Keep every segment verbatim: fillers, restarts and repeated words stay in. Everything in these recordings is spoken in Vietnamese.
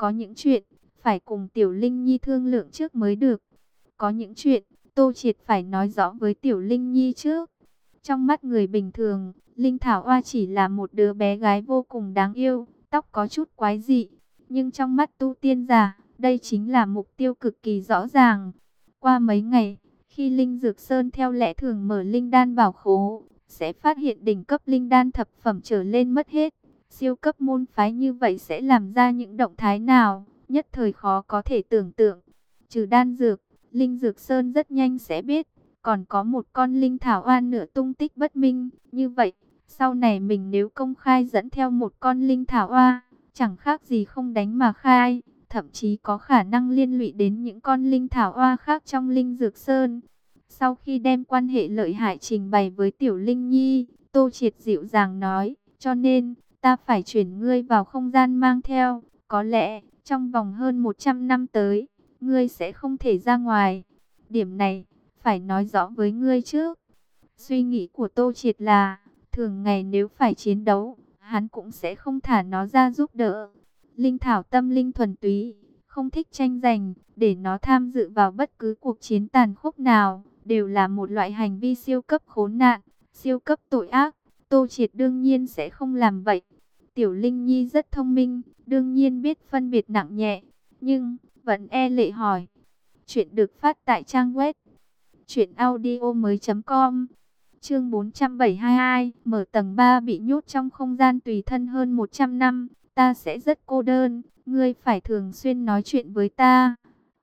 có những chuyện phải cùng Tiểu Linh Nhi thương lượng trước mới được. Có những chuyện Tô Triệt phải nói rõ với Tiểu Linh Nhi trước. Trong mắt người bình thường, Linh Thảo Hoa chỉ là một đứa bé gái vô cùng đáng yêu, tóc có chút quái dị. Nhưng trong mắt tu tiên giả, đây chính là mục tiêu cực kỳ rõ ràng. Qua mấy ngày, khi Linh Dược Sơn theo lẽ thường mở linh đan bảo khố, sẽ phát hiện đỉnh cấp linh đan thập phẩm trở lên mất hết. Siêu cấp môn phái như vậy sẽ làm ra những động thái nào, nhất thời khó có thể tưởng tượng. Trừ đan dược, Linh Dược Sơn rất nhanh sẽ biết, còn có một con linh thảo oan nữa tung tích bất minh. Như vậy, sau này mình nếu công khai dẫn theo một con linh thảo oa, chẳng khác gì không đánh mà khai, thậm chí có khả năng liên lụy đến những con linh thảo oa khác trong Linh Dược Sơn. Sau khi đem quan hệ lợi hại trình bày với Tiểu Linh Nhi, Tô Triệt dịu dàng nói, cho nên, ta phải chuyển ngươi vào không gian mang theo, có lẽ, trong vòng hơn một trăm năm tới, ngươi sẽ không thể ra ngoài. Điểm này, phải nói rõ với ngươi trước. Suy nghĩ của Tô Triệt là, thường ngày nếu phải chiến đấu, hắn cũng sẽ không thả nó ra giúp đỡ. Linh thảo tâm linh thuần túy, không thích tranh giành, để nó tham dự vào bất cứ cuộc chiến tàn khốc nào, đều là một loại hành vi siêu cấp khốn nạn, siêu cấp tội ác. Tô Triệt đương nhiên sẽ không làm vậy. Tiểu Linh Nhi rất thông minh, đương nhiên biết phân biệt nặng nhẹ, nhưng vẫn e lệ hỏi. Chuyện được phát tại trang web truyện audio mới chấm com. Chương bốn trăm bảy mươi hai, mở tầng ba bị nhốt trong không gian tùy thân hơn một trăm năm, ta sẽ rất cô đơn, ngươi phải thường xuyên nói chuyện với ta.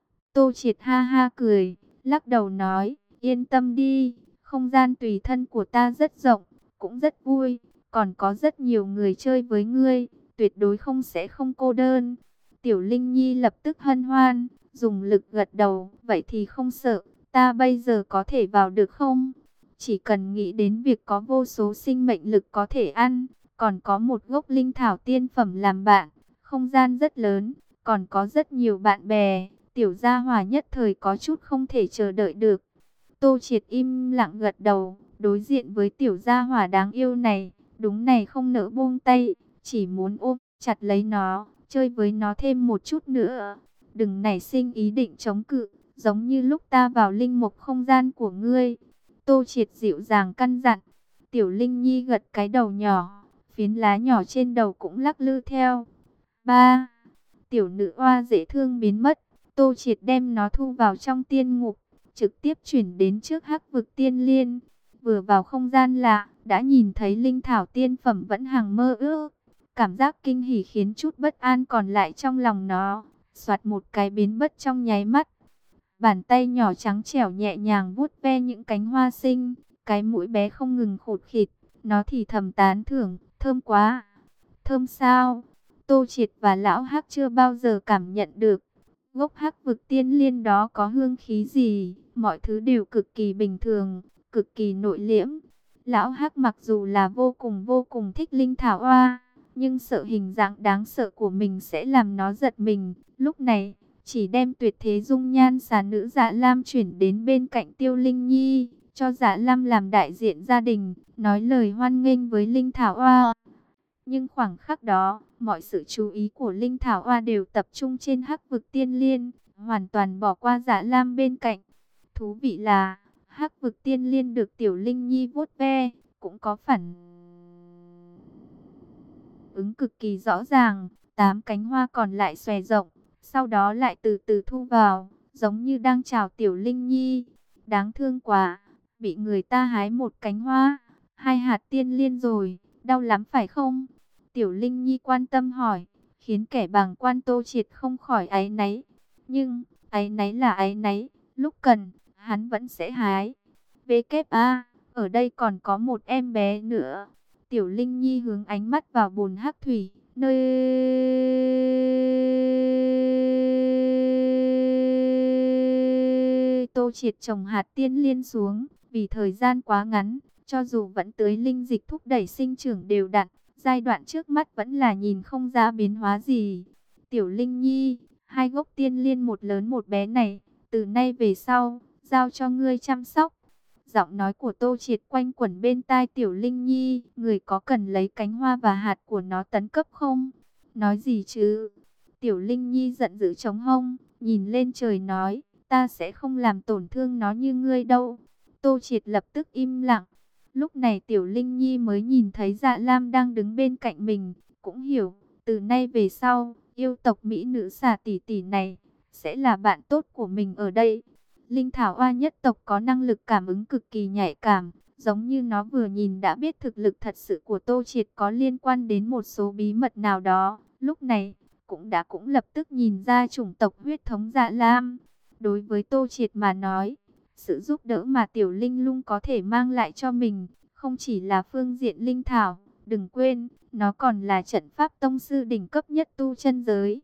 Tô Triệt ha ha cười, lắc đầu nói, yên tâm đi, không gian tùy thân của ta rất rộng, cũng rất vui, còn có rất nhiều người chơi với ngươi, tuyệt đối không sẽ không cô đơn. Tiểu Linh Nhi lập tức hân hoan, dùng lực gật đầu, vậy thì không sợ, ta bây giờ có thể vào được không? Chỉ cần nghĩ đến việc có vô số sinh mệnh lực có thể ăn, còn có một gốc linh thảo tiên phẩm làm bạn, không gian rất lớn, còn có rất nhiều bạn bè, Tiểu Gia Hỏa nhất thời có chút không thể chờ đợi được. Tô Triệt im lặng gật đầu, đối diện với Tiểu Gia Hỏa đáng yêu này, đúng này không nỡ buông tay, chỉ muốn ôm chặt lấy nó, chơi với nó thêm một chút nữa. Đừng nảy sinh ý định chống cự, giống như lúc ta vào linh mục không gian của ngươi. Tô Triệt dịu dàng căn dặn. Tiểu Linh Nhi gật cái đầu nhỏ, phiến lá nhỏ trên đầu cũng lắc lư theo. Ba, tiểu nữ oa dễ thương biến mất. Tô Triệt đem nó thu vào trong tiên ngục, trực tiếp chuyển đến trước Hắc Vực Tiên Liên. Vừa vào không gian lạ, đã nhìn thấy linh thảo tiên phẩm vẫn hằng mơ ước. Cảm giác kinh hỉ khiến chút bất an còn lại trong lòng nó, soạt một cái biến mất trong nháy mắt. Bàn tay nhỏ trắng trẻo nhẹ nhàng vuốt ve những cánh hoa xinh, cái mũi bé không ngừng khụt khịt, nó thì thầm tán thưởng, thơm quá. Thơm sao? Tô Triệt và Lão Hắc chưa bao giờ cảm nhận được. Gốc Hắc Vực Tiên Liên đó có hương khí gì, mọi thứ đều cực kỳ bình thường, cực kỳ nội liễm. Lão Hắc mặc dù là vô cùng vô cùng thích linh thảo hoa, nhưng sợ hình dạng đáng sợ của mình sẽ làm nó giật mình. Lúc này, chỉ đem tuyệt thế dung nhan xà nữ Dạ Lam chuyển đến bên cạnh Tiêu Linh Nhi, cho Dạ Lam làm đại diện gia đình, nói lời hoan nghênh với linh thảo hoa. Nhưng khoảng khắc đó, mọi sự chú ý của linh thảo hoa đều tập trung trên Hắc Vực Tiên Liên, hoàn toàn bỏ qua Dạ Lam bên cạnh. Thú vị là, Hắc Vực Tiên Liên được Tiểu Linh Nhi vuốt ve, cũng có phản ứng cực kỳ rõ ràng, tám cánh hoa còn lại xòe rộng, sau đó lại từ từ thu vào, giống như đang chào Tiểu Linh Nhi. Đáng thương quá, bị người ta hái một cánh hoa, hai hạt tiên liên rồi, đau lắm phải không? Tiểu Linh Nhi quan tâm hỏi, khiến kẻ bàng quan Tô Triệt không khỏi áy náy. Nhưng, áy náy là áy náy, lúc cần, hắn vẫn sẽ hái. vê kép a, ở đây còn có một em bé nữa. Tiểu Linh Nhi hướng ánh mắt vào bồn hắc thủy, nơi Tô Triệt trồng hạt tiên liên xuống. Vì thời gian quá ngắn, cho dù vẫn tưới linh dịch thúc đẩy sinh trưởng đều đặn, giai đoạn trước mắt vẫn là nhìn không ra biến hóa gì. Tiểu Linh Nhi, hai gốc tiên liên một lớn một bé này, từ nay về sau, giao cho ngươi chăm sóc. Giọng nói của Tô Triệt quanh quẩn bên tai Tiểu Linh Nhi, người có cần lấy cánh hoa và hạt của nó tấn cấp không? Nói gì chứ? Tiểu Linh Nhi giận dữ chống hông, nhìn lên trời nói, ta sẽ không làm tổn thương nó như ngươi đâu. Tô Triệt lập tức im lặng. Lúc này Tiểu Linh Nhi mới nhìn thấy Dạ Lam đang đứng bên cạnh mình, cũng hiểu, từ nay về sau, yêu tộc mỹ nữ xà tỷ tỷ này sẽ là bạn tốt của mình ở đây. Linh Thảo Oa nhất tộc có năng lực cảm ứng cực kỳ nhạy cảm, giống như nó vừa nhìn đã biết thực lực thật sự của Tô Triệt có liên quan đến một số bí mật nào đó. Lúc này, cũng đã cũng lập tức nhìn ra chủng tộc huyết thống Dạ Lam. Đối với Tô Triệt mà nói, sự giúp đỡ mà Tiểu Linh Lung có thể mang lại cho mình, không chỉ là phương diện linh thảo, đừng quên, nó còn là trận pháp tông sư đỉnh cấp nhất tu chân giới.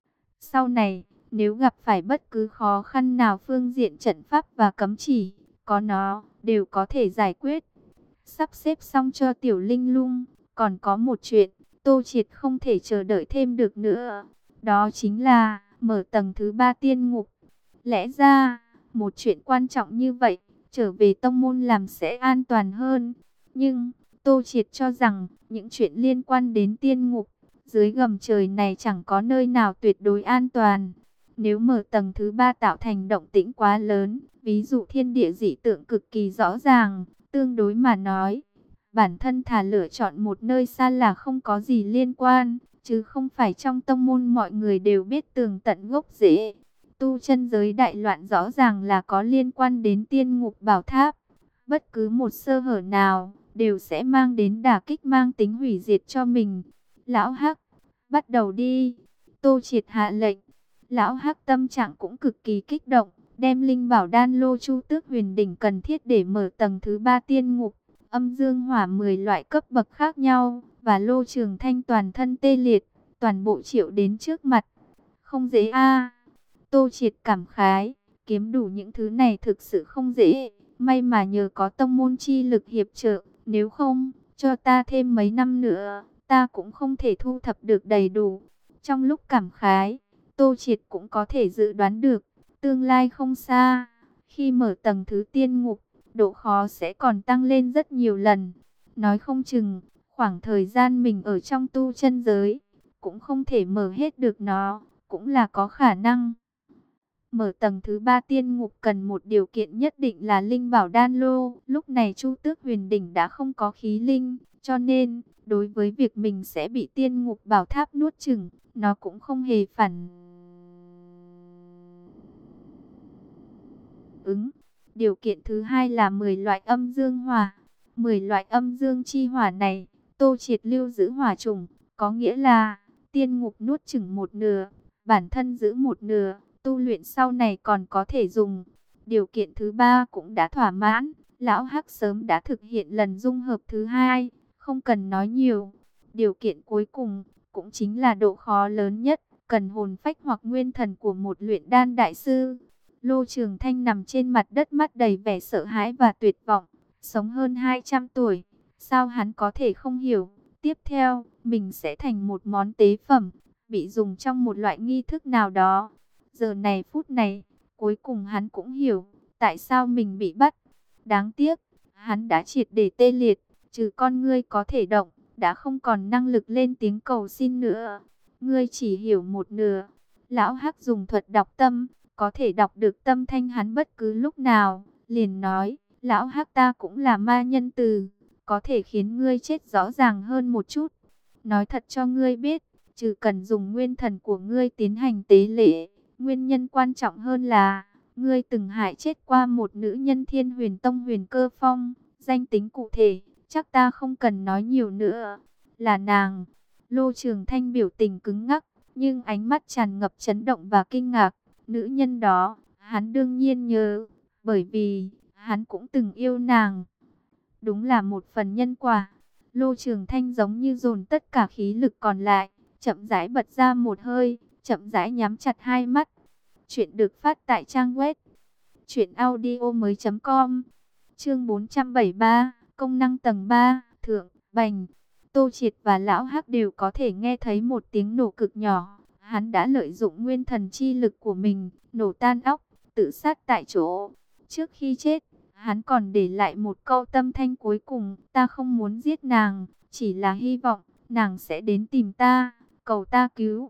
Sau này, nếu gặp phải bất cứ khó khăn nào phương diện trận pháp và cấm chỉ, có nó, đều có thể giải quyết. Sắp xếp xong cho Tiểu Linh Lung, còn có một chuyện, Tô Triệt không thể chờ đợi thêm được nữa. Đó chính là, mở tầng thứ ba tiên ngục. Lẽ ra, một chuyện quan trọng như vậy, trở về tông môn làm sẽ an toàn hơn. Nhưng, Tô Triệt cho rằng, những chuyện liên quan đến tiên ngục, dưới gầm trời này chẳng có nơi nào tuyệt đối an toàn. Nếu mở tầng thứ ba tạo thành động tĩnh quá lớn, ví dụ thiên địa dị tượng cực kỳ rõ ràng, tương đối mà nói, bản thân thà lựa chọn một nơi xa là không có gì liên quan, chứ không phải trong tông môn mọi người đều biết tường tận gốc rễ. Tu chân giới đại loạn rõ ràng là có liên quan đến tiên ngục bảo tháp. Bất cứ một sơ hở nào, đều sẽ mang đến đả kích mang tính hủy diệt cho mình. Lão Hắc, bắt đầu đi. Tô Triệt hạ lệnh. Lão Hắc tâm trạng cũng cực kỳ kích động, đem linh bảo đan lô chu tước huyền đỉnh cần thiết để mở tầng thứ ba tiên ngục. Âm dương hỏa mười loại cấp bậc khác nhau, và lô trường thanh toàn thân tê liệt, toàn bộ triệu đến trước mặt. Không dễ a. Tô Triệt cảm khái, kiếm đủ những thứ này thực sự không dễ, may mà nhờ có tông môn chi lực hiệp trợ, nếu không, cho ta thêm mấy năm nữa, ta cũng không thể thu thập được đầy đủ. Trong lúc cảm khái, Tô Triệt cũng có thể dự đoán được, tương lai không xa, khi mở tầng thứ tiên ngục, độ khó sẽ còn tăng lên rất nhiều lần. Nói không chừng, khoảng thời gian mình ở trong tu chân giới, cũng không thể mở hết được nó, cũng là có khả năng. Mở tầng thứ ba tiên ngục cần một điều kiện nhất định là linh bảo đan lô. Lúc này Chu Tước Huyền Đỉnh đã không có khí linh, cho nên, đối với việc mình sẽ bị tiên ngục bảo tháp nuốt chửng, nó cũng không hề phản ứng. Điều kiện thứ hai là mười loại âm dương hỏa. mười loại âm dương chi hỏa này, Tô Triệt lưu giữ hỏa chủng, có nghĩa là tiên ngục nuốt chửng một nửa, bản thân giữ một nửa, tu luyện sau này còn có thể dùng. Điều kiện thứ ba cũng đã thỏa mãn, Lão Hắc sớm đã thực hiện lần dung hợp thứ hai, không cần nói nhiều. Điều kiện cuối cùng, cũng chính là độ khó lớn nhất, cần hồn phách hoặc nguyên thần của một luyện đan đại sư. Lô Trường Thanh nằm trên mặt đất mắt đầy vẻ sợ hãi và tuyệt vọng, sống hơn hai trăm tuổi, sao hắn có thể không hiểu, tiếp theo, mình sẽ thành một món tế phẩm, bị dùng trong một loại nghi thức nào đó. Giờ này phút này, cuối cùng hắn cũng hiểu, tại sao mình bị bắt. Đáng tiếc, hắn đã triệt để tê liệt, trừ con ngươi có thể động, đã không còn năng lực lên tiếng cầu xin nữa. Ngươi chỉ hiểu một nửa. Lão Hắc dùng thuật đọc tâm, có thể đọc được tâm thanh hắn bất cứ lúc nào, liền nói, Lão Hắc ta cũng là ma nhân từ, có thể khiến ngươi chết rõ ràng hơn một chút. Nói thật cho ngươi biết, trừ cần dùng nguyên thần của ngươi tiến hành tế lễ, nguyên nhân quan trọng hơn là, ngươi từng hại chết qua một nữ nhân Thiên Huyền Tông Huyền Cơ Phong, danh tính cụ thể, chắc ta không cần nói nhiều nữa, là nàng. Lô Trường Thanh biểu tình cứng ngắc, nhưng ánh mắt tràn ngập chấn động và kinh ngạc. Nữ nhân đó, hắn đương nhiên nhớ, bởi vì, hắn cũng từng yêu nàng. Đúng là một phần nhân quả. Lô Trường Thanh giống như dồn tất cả khí lực còn lại, chậm rãi bật ra một hơi, chậm rãi nhắm chặt hai mắt. Chuyện được phát tại trang web truyện audio mới chấm com. Chương bốn trăm bảy mươi ba, công năng tầng ba, thượng, bành. Tô Triệt và Lão Hắc đều có thể nghe thấy một tiếng nổ cực nhỏ. Hắn đã lợi dụng nguyên thần chi lực của mình, nổ tan óc, tự sát tại chỗ. Trước khi chết, hắn còn để lại một câu tâm thanh cuối cùng, ta không muốn giết nàng, chỉ là hy vọng nàng sẽ đến tìm ta, cầu ta cứu.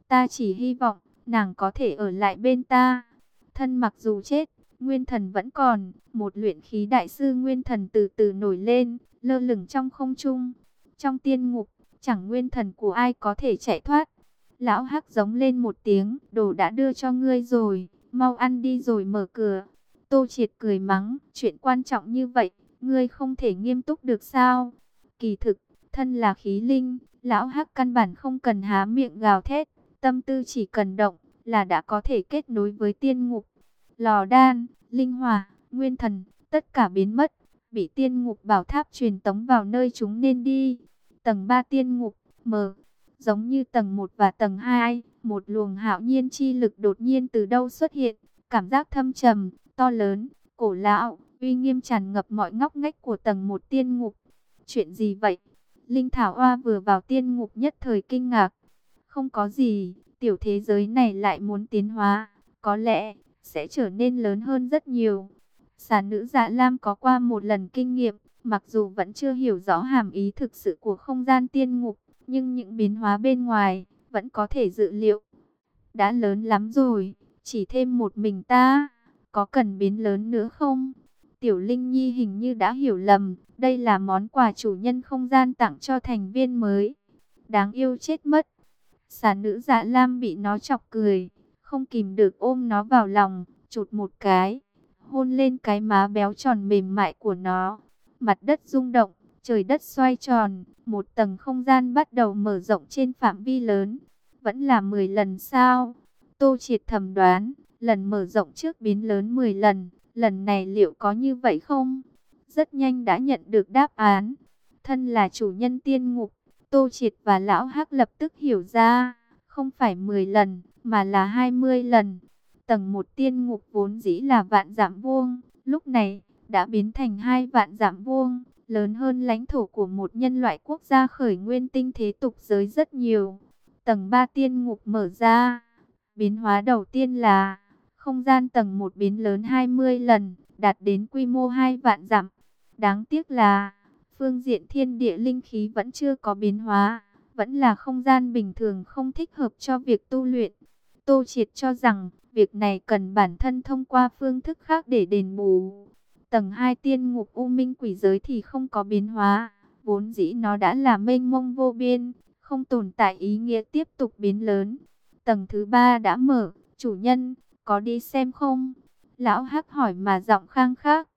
Ta chỉ hy vọng nàng có thể ở lại bên ta. Thân mặc dù chết, nguyên thần vẫn còn. Một luyện khí đại sư nguyên thần từ từ nổi lên, lơ lửng trong không trung. Trong tiên ngục, chẳng nguyên thần của ai có thể chạy thoát. Lão Hắc giống lên một tiếng, đồ đã đưa cho ngươi rồi, mau ăn đi rồi mở cửa. Tô Triệt cười mắng, chuyện quan trọng như vậy, ngươi không thể nghiêm túc được sao? Kỳ thực, thân là khí linh, Lão Hắc căn bản không cần há miệng gào thét, tâm tư chỉ cần động là đã có thể kết nối với tiên ngục. Lò đan, linh hỏa, nguyên thần, tất cả biến mất, bị tiên ngục bảo tháp truyền tống vào nơi chúng nên đi. Tầng ba tiên ngục, mở, giống như tầng một và tầng hai, một luồng hạo nhiên chi lực đột nhiên từ đâu xuất hiện, cảm giác thâm trầm, to lớn, cổ lão, uy nghiêm tràn ngập mọi ngóc ngách của tầng một tiên ngục. Chuyện gì vậy? Linh Thảo Hoa vừa vào tiên ngục nhất thời kinh ngạc. Không có gì, tiểu thế giới này lại muốn tiến hóa, có lẽ sẽ trở nên lớn hơn rất nhiều. Xà nữ Dạ Lam có qua một lần kinh nghiệm, mặc dù vẫn chưa hiểu rõ hàm ý thực sự của không gian tiên ngục, nhưng những biến hóa bên ngoài vẫn có thể dự liệu. Đã lớn lắm rồi, chỉ thêm một mình ta, có cần biến lớn nữa không? Tiểu Linh Nhi hình như đã hiểu lầm, đây là món quà chủ nhân không gian tặng cho thành viên mới. Đáng yêu chết mất. Xà nữ Dạ Lam bị nó chọc cười, không kìm được ôm nó vào lòng, chụt một cái, hôn lên cái má béo tròn mềm mại của nó. Mặt đất rung động, trời đất xoay tròn, một tầng không gian bắt đầu mở rộng trên phạm vi lớn. Vẫn là mười lần sao? Tô Triệt thầm đoán, lần mở rộng trước biến lớn mười lần, lần này liệu có như vậy không? Rất nhanh đã nhận được đáp án. Thân là chủ nhân tiên ngục, Tô Triệt và Lão Hắc lập tức hiểu ra, không phải mười lần, mà là hai mươi lần. Tầng một tiên ngục vốn dĩ là vạn dặm vuông, lúc này đã biến thành hai vạn dặm vuông, lớn hơn lãnh thổ của một nhân loại quốc gia khởi nguyên tinh thế tục giới rất nhiều. Tầng ba tiên ngục mở ra. Biến hóa đầu tiên là không gian tầng một biến lớn hai mươi lần, đạt đến quy mô hai vạn dặm. Đáng tiếc là phương diện thiên địa linh khí vẫn chưa có biến hóa, vẫn là không gian bình thường không thích hợp cho việc tu luyện. Tô Triệt cho rằng việc này cần bản thân thông qua phương thức khác để đền bù. Tầng hai tiên ngục U Minh quỷ giới thì không có biến hóa, vốn dĩ nó đã là mênh mông vô biên, không tồn tại ý nghĩa tiếp tục biến lớn. Tầng thứ ba đã mở, chủ nhân, có đi xem không? Lão Hắc hỏi mà giọng khang khác.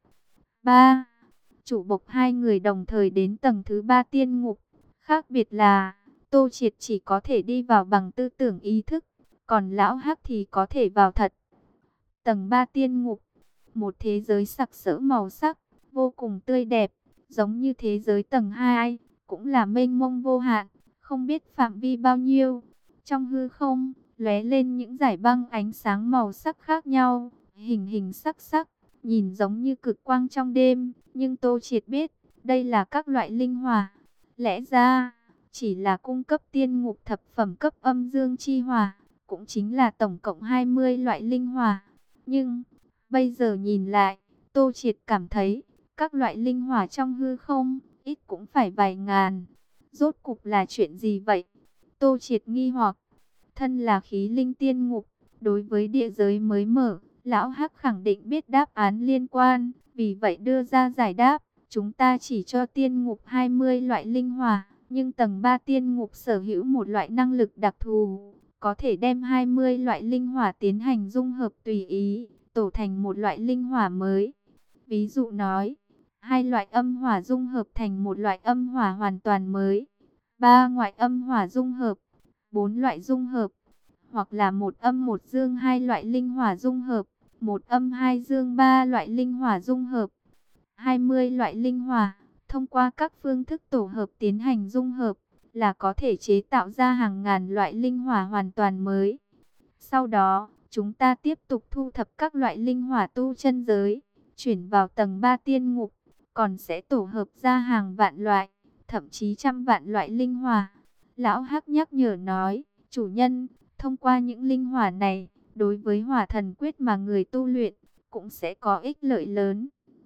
Ba, chủ bộc hai người đồng thời đến tầng thứ ba tiên ngục. Khác biệt là, Tô Triệt chỉ có thể đi vào bằng tư tưởng ý thức, còn Lão Hắc thì có thể vào thật. Tầng ba tiên ngục, một thế giới sặc sỡ màu sắc, vô cùng tươi đẹp, giống như thế giới tầng hai, cũng là mênh mông vô hạn, không biết phạm vi bao nhiêu. Trong hư không, lóe lên những dải băng ánh sáng màu sắc khác nhau, hình hình sắc sắc, nhìn giống như cực quang trong đêm, nhưng Tô Triệt biết, đây là các loại linh hỏa. Lẽ ra, chỉ là cung cấp tiên ngục thập phẩm cấp âm dương chi hỏa, cũng chính là tổng cộng hai mươi loại linh hỏa. Nhưng, bây giờ nhìn lại, Tô Triệt cảm thấy, các loại linh hỏa trong hư không, ít cũng phải vài ngàn. Rốt cục là chuyện gì vậy? Tô Triệt nghi hoặc, thân là khí linh tiên ngục, đối với địa giới mới mở, Lão Hắc khẳng định biết đáp án liên quan, vì vậy đưa ra giải đáp, chúng ta chỉ cho tiên ngục hai mươi loại linh hỏa, nhưng tầng ba tiên ngục sở hữu một loại năng lực đặc thù, có thể đem hai mươi loại linh hỏa tiến hành dung hợp tùy ý, tổ thành một loại linh hỏa mới. Ví dụ nói, hai loại âm hỏa dung hợp thành một loại âm hỏa hoàn toàn mới, ba loại âm hỏa dung hợp, bốn loại dung hợp, hoặc là một âm một dương hai loại linh hỏa dung hợp, một âm hai dương ba loại linh hỏa dung hợp. hai mươi loại linh hỏa, thông qua các phương thức tổ hợp tiến hành dung hợp, là có thể chế tạo ra hàng ngàn loại linh hỏa hoàn toàn mới. Sau đó, chúng ta tiếp tục thu thập các loại linh hỏa tu chân giới, chuyển vào tầng ba tiên ngục, còn sẽ tổ hợp ra hàng vạn loại, thậm chí trăm vạn loại linh hỏa. Lão Hắc nhắc nhở nói, chủ nhân, thông qua những linh hỏa này, đối với hỏa thần quyết mà người tu luyện, cũng sẽ có ích lợi lớn.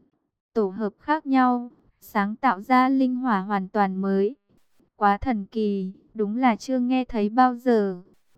Tổ hợp khác nhau, sáng tạo ra linh hỏa hoàn toàn mới. Quá thần kỳ, đúng là chưa nghe thấy bao giờ.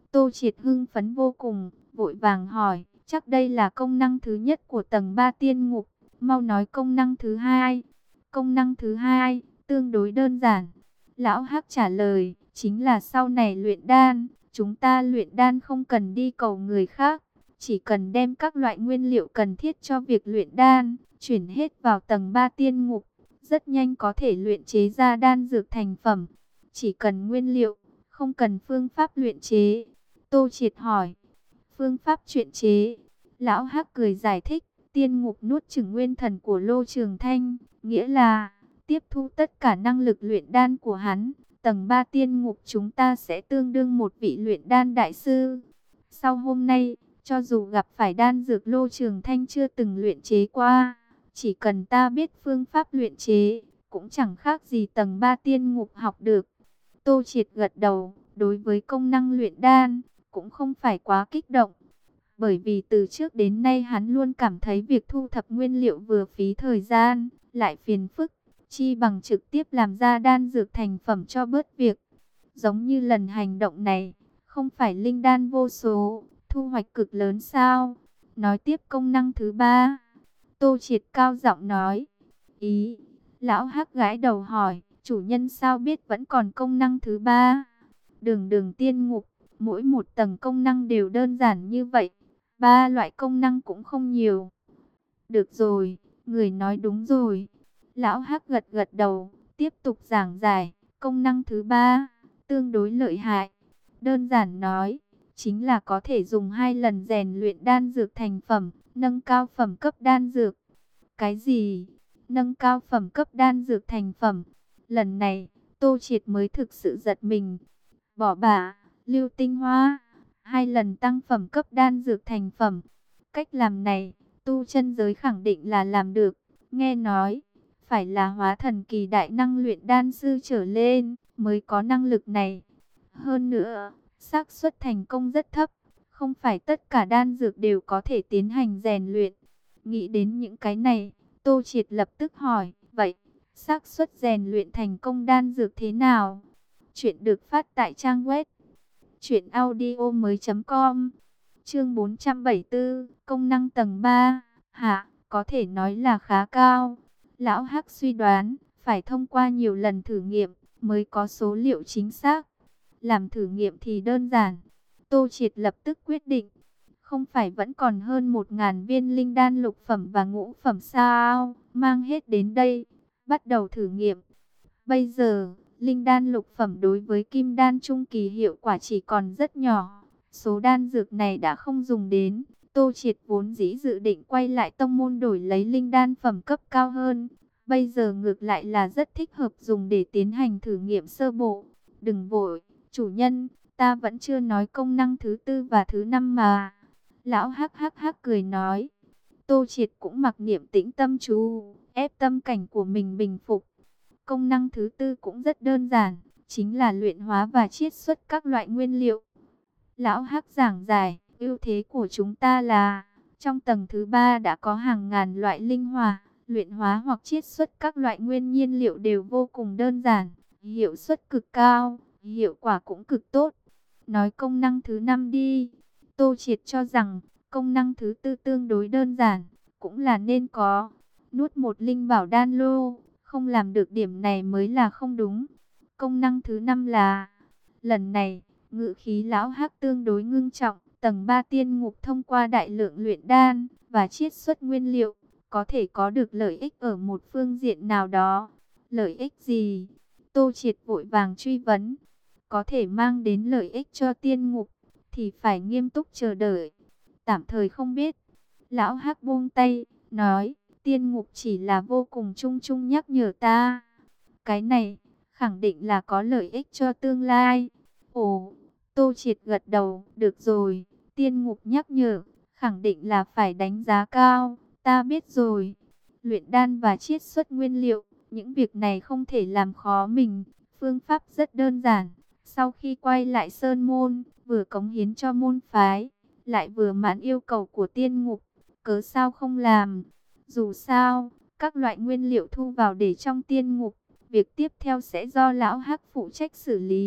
Tô Triệt hưng phấn vô cùng, vội vàng hỏi, chắc đây là công năng thứ nhất của tầng ba tiên ngục, mau nói công năng thứ hai. Công năng thứ hai, tương đối đơn giản. Lão Hắc trả lời, chính là sau này luyện đan, chúng ta luyện đan không cần đi cầu người khác, chỉ cần đem các loại nguyên liệu cần thiết cho việc luyện đan, chuyển hết vào tầng ba tiên ngục, rất nhanh có thể luyện chế ra đan dược thành phẩm. Chỉ cần nguyên liệu, không cần phương pháp luyện chế. Tô Triệt hỏi, phương pháp luyện chế? Lão Hắc cười giải thích, tiên ngục nuốt chửng nguyên thần của Lô Trường Thanh, nghĩa là tiếp thu tất cả năng lực luyện đan của hắn. Tầng ba tiên ngục chúng ta sẽ tương đương một vị luyện đan đại sư. Sau hôm nay, cho dù gặp phải đan dược Lô Trường Thanh chưa từng luyện chế qua, chỉ cần ta biết phương pháp luyện chế, cũng chẳng khác gì tầng ba tiên ngục học được. Tô Triệt gật đầu, đối với công năng luyện đan, cũng không phải quá kích động. Bởi vì từ trước đến nay hắn luôn cảm thấy việc thu thập nguyên liệu vừa phí thời gian, lại phiền phức, chi bằng trực tiếp làm ra đan dược thành phẩm cho bớt việc. Giống như lần hành động này, không phải linh đan vô số, thu hoạch cực lớn sao? Nói tiếp công năng thứ ba. Tô Triệt cao giọng nói. Ý, lão Hắc gãi đầu hỏi, chủ nhân sao biết vẫn còn công năng thứ ba? Đường đường tiên ngục, mỗi một tầng công năng đều đơn giản như vậy, ba loại công năng cũng không nhiều. Được rồi, người nói đúng rồi. Lão Hắc gật gật đầu, tiếp tục giảng giải, công năng thứ ba, tương đối lợi hại. Đơn giản nói, chính là có thể dùng hai lần rèn luyện đan dược thành phẩm, nâng cao phẩm cấp đan dược. Cái gì? Nâng cao phẩm cấp đan dược thành phẩm? Lần này, Tô Triệt mới thực sự giật mình. Bỏ bả, lưu tinh hoa, hai lần tăng phẩm cấp đan dược thành phẩm. Cách làm này, tu chân giới khẳng định là làm được. Nghe nói, phải là hóa thần kỳ đại năng luyện đan sư trở lên, mới có năng lực này. Hơn nữa, xác suất thành công rất thấp. Không phải tất cả đan dược đều có thể tiến hành rèn luyện. Nghĩ đến những cái này, Tô Triệt lập tức hỏi, vậy, xác suất rèn luyện thành công đan dược thế nào? Chuyện được phát tại trang web truyện audio mới chấm com. Chương bốn trăm bảy mươi tư, công năng tầng ba. Hạ, có thể nói là khá cao. Lão Hắc suy đoán, phải thông qua nhiều lần thử nghiệm, mới có số liệu chính xác. Làm thử nghiệm thì đơn giản. Tô Triệt lập tức quyết định. Không phải vẫn còn hơn một ngàn viên linh đan lục phẩm và ngũ phẩm sao? Mang hết đến đây, bắt đầu thử nghiệm. Bây giờ, linh đan lục phẩm đối với kim đan trung kỳ hiệu quả chỉ còn rất nhỏ. Số đan dược này đã không dùng đến. Tô Triệt vốn dĩ dự định quay lại tông môn đổi lấy linh đan phẩm cấp cao hơn. Bây giờ ngược lại là rất thích hợp dùng để tiến hành thử nghiệm sơ bộ. Đừng vội, chủ nhân, ta vẫn chưa nói công năng thứ tư và thứ năm mà. Lão hắc hắc hắc cười nói. Tô Triệt cũng mặc niệm tĩnh tâm chú, ép tâm cảnh của mình bình phục. Công năng thứ tư cũng rất đơn giản, chính là luyện hóa và chiết xuất các loại nguyên liệu. Lão Hắc giảng giải, ưu thế của chúng ta là, trong tầng thứ ba đã có hàng ngàn loại linh hỏa, luyện hóa hoặc chiết xuất các loại nguyên nhiên liệu đều vô cùng đơn giản, hiệu suất cực cao, hiệu quả cũng cực tốt. Nói công năng thứ năm đi. Tô Triệt cho rằng, công năng thứ tư tương đối đơn giản, cũng là nên có. Nuốt một linh bảo đan lô, không làm được điểm này mới là không đúng. Công năng thứ năm là, lần này, ngự khí lão Hắc tương đối ngưng trọng, tầng ba tiên ngục thông qua đại lượng luyện đan và chiết xuất nguyên liệu, có thể có được lợi ích ở một phương diện nào đó. Lợi ích gì? Tô Triệt vội vàng truy vấn. Có thể mang đến lợi ích cho tiên ngục, thì phải nghiêm túc chờ đợi. Tạm thời không biết. Lão Hắc buông tay, nói, tiên ngục chỉ là vô cùng chung chung nhắc nhở ta. Cái này, khẳng định là có lợi ích cho tương lai. Ồ, Tô Triệt gật đầu, được rồi, tiên ngục nhắc nhở, khẳng định là phải đánh giá cao, ta biết rồi. Luyện đan và chiết xuất nguyên liệu, những việc này không thể làm khó mình, phương pháp rất đơn giản. Sau khi quay lại Sơn Môn, vừa cống hiến cho môn phái, lại vừa mãn yêu cầu của tiên ngục, cớ sao không làm. Dù sao, các loại nguyên liệu thu vào để trong tiên ngục, việc tiếp theo sẽ do lão Hắc phụ trách xử lý,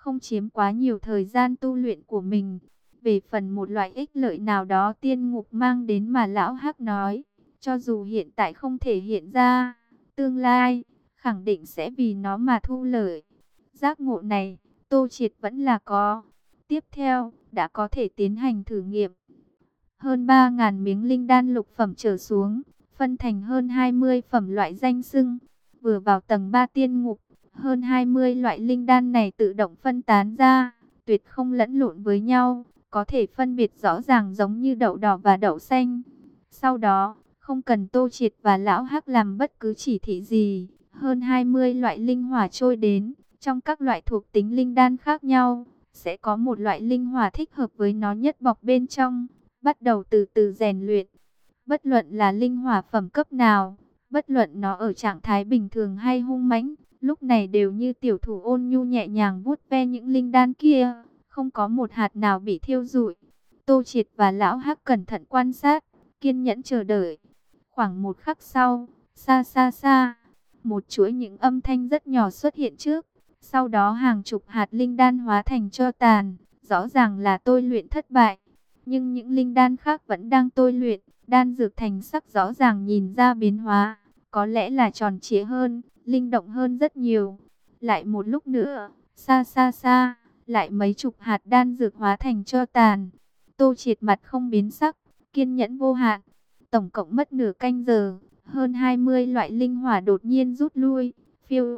không chiếm quá nhiều thời gian tu luyện của mình. Về phần một loại ích lợi nào đó tiên ngục mang đến mà lão Hắc nói, cho dù hiện tại không thể hiện ra, tương lai khẳng định sẽ vì nó mà thu lợi. Giác ngộ này, Tô Triệt vẫn là có. Tiếp theo, đã có thể tiến hành thử nghiệm. Hơn ba nghìn miếng linh đan lục phẩm trở xuống, phân thành hơn hai mươi phẩm loại danh xưng. Vừa vào tầng ba tiên ngục, hơn hai mươi loại linh đan này tự động phân tán ra, tuyệt không lẫn lộn với nhau, có thể phân biệt rõ ràng giống như đậu đỏ và đậu xanh. Sau đó, không cần Tô Triệt và lão Hắc làm bất cứ chỉ thị gì, hơn hai mươi loại linh hỏa trôi đến, trong các loại thuộc tính linh đan khác nhau, sẽ có một loại linh hỏa thích hợp với nó nhất bọc bên trong, bắt đầu từ từ rèn luyện. Bất luận là linh hỏa phẩm cấp nào, bất luận nó ở trạng thái bình thường hay hung mãnh, lúc này đều như tiểu thủ ôn nhu nhẹ nhàng vuốt ve những linh đan kia, không có một hạt nào bị thiêu rụi. Tô Triệt và lão Hắc cẩn thận quan sát, kiên nhẫn chờ đợi. Khoảng một khắc sau, xa xa xa, một chuỗi những âm thanh rất nhỏ xuất hiện trước. Sau đó hàng chục hạt linh đan hóa thành tro tàn, rõ ràng là tôi luyện thất bại. Nhưng những linh đan khác vẫn đang tôi luyện, đan dược thành sắc rõ ràng nhìn ra biến hóa. Có lẽ là tròn trịa hơn, linh động hơn rất nhiều. Lại một lúc nữa, xa xa xa, lại mấy chục hạt đan dược hóa thành tro tàn. Tô Triệt mặt không biến sắc, kiên nhẫn vô hạn. Tổng cộng mất nửa canh giờ, hơn hai mươi loại linh hỏa đột nhiên rút lui, phiêu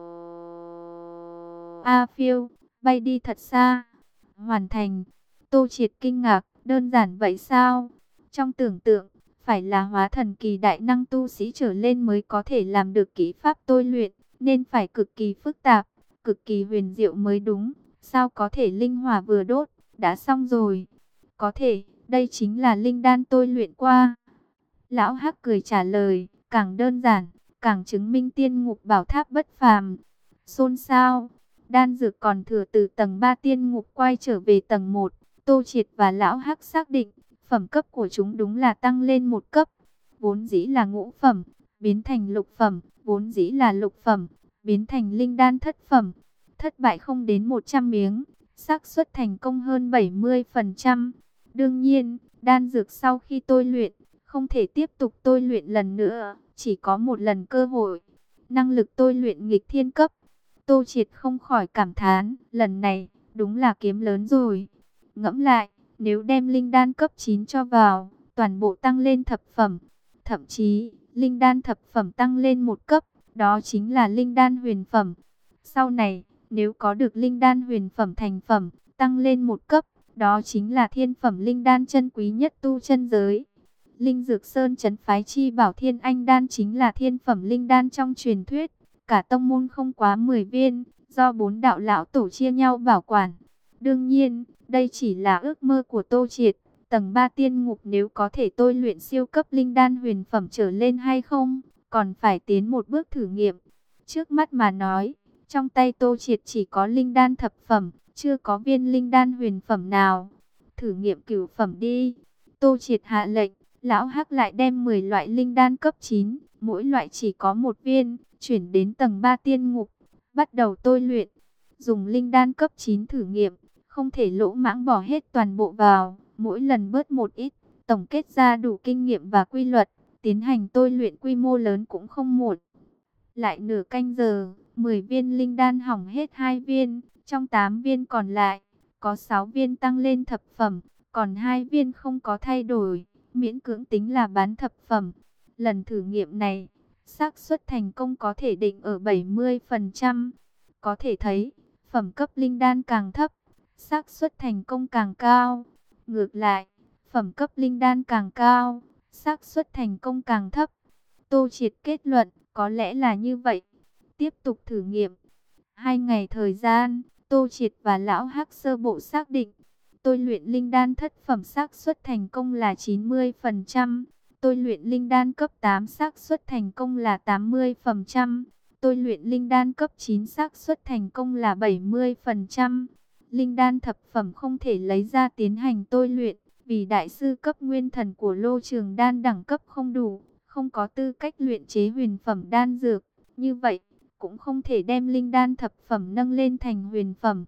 a phiêu, bay đi thật xa. Hoàn thành. Tô Triệt kinh ngạc, đơn giản vậy sao? Trong tưởng tượng, phải là hóa thần kỳ đại năng tu sĩ trở lên mới có thể làm được kỹ pháp tôi luyện, nên phải cực kỳ phức tạp, cực kỳ huyền diệu mới đúng. Sao có thể linh hỏa vừa đốt, đã xong rồi? Có thể, đây chính là linh đan tôi luyện qua. Lão Hắc cười trả lời, càng đơn giản, càng chứng minh tiên ngục bảo tháp bất phàm. Xôn xao, đan dược còn thừa từ tầng ba tiên ngục quay trở về tầng một. Tô Triệt và lão Hắc xác định, phẩm cấp của chúng đúng là tăng lên một cấp. Vốn dĩ là ngũ phẩm, biến thành lục phẩm, vốn dĩ là lục phẩm, biến thành linh đan thất phẩm. Thất bại không đến một trăm miếng, xác suất thành công hơn bảy mươi phần trăm. Đương nhiên, đan dược sau khi tôi luyện, không thể tiếp tục tôi luyện lần nữa, chỉ có một lần cơ hội. Năng lực tôi luyện nghịch thiên cấp. Tô Triệt không khỏi cảm thán, lần này, đúng là kiếm lớn rồi. Ngẫm lại, nếu đem linh đan cấp chín cho vào, toàn bộ tăng lên thập phẩm. Thậm chí, linh đan thập phẩm tăng lên một cấp, đó chính là linh đan huyền phẩm. Sau này, nếu có được linh đan huyền phẩm thành phẩm, tăng lên một cấp, đó chính là thiên phẩm linh đan chân quý nhất tu chân giới. Linh Dược Sơn trấn phái chi bảo Thiên Anh đan chính là thiên phẩm linh đan trong truyền thuyết. Cả tông môn không quá mười viên, do bốn đạo lão tổ chia nhau bảo quản. Đương nhiên, đây chỉ là ước mơ của Tô Triệt. Tầng ba tiên ngục nếu có thể tôi luyện siêu cấp linh đan huyền phẩm trở lên hay không, còn phải tiến một bước thử nghiệm. Trước mắt mà nói, trong tay Tô Triệt chỉ có linh đan thập phẩm, chưa có viên linh đan huyền phẩm nào. Thử nghiệm cửu phẩm đi. Tô Triệt hạ lệnh, lão Hắc lại đem mười loại linh đan cấp chín, mỗi loại chỉ có một viên, chuyển đến tầng ba tiên ngục, bắt đầu tôi luyện. Dùng linh đan cấp chín thử nghiệm, không thể lỗ mãng bỏ hết toàn bộ vào, mỗi lần bớt một ít, tổng kết ra đủ kinh nghiệm và quy luật, tiến hành tôi luyện quy mô lớn cũng không muộn. Lại nửa canh giờ, mười viên linh đan hỏng hết hai viên, trong tám viên còn lại, có sáu viên tăng lên thập phẩm, còn hai viên không có thay đổi, miễn cưỡng tính là bán thập phẩm. Lần thử nghiệm này, xác suất thành công có thể định ở bảy mươi phần trăm. Có thể thấy, phẩm cấp linh đan càng thấp, xác suất thành công càng cao. Ngược lại, phẩm cấp linh đan càng cao, xác suất thành công càng thấp. Tô Triệt kết luận, có lẽ là như vậy. Tiếp tục thử nghiệm. Hai ngày thời gian, Tô Triệt và lão Hắc sơ bộ xác định, tôi luyện linh đan thất phẩm xác suất thành công là chín mươi phần trăm. Tôi luyện linh đan cấp tám xác suất thành công là tám mươi phần trăm. Tôi luyện linh đan cấp chín xác suất thành công là bảy mươi phần trăm. Linh đan thập phẩm không thể lấy ra tiến hành tôi luyện, vì đại sư cấp nguyên thần của Lô Trường Đan đẳng cấp không đủ, không có tư cách luyện chế huyền phẩm đan dược. Như vậy, cũng không thể đem linh đan thập phẩm nâng lên thành huyền phẩm.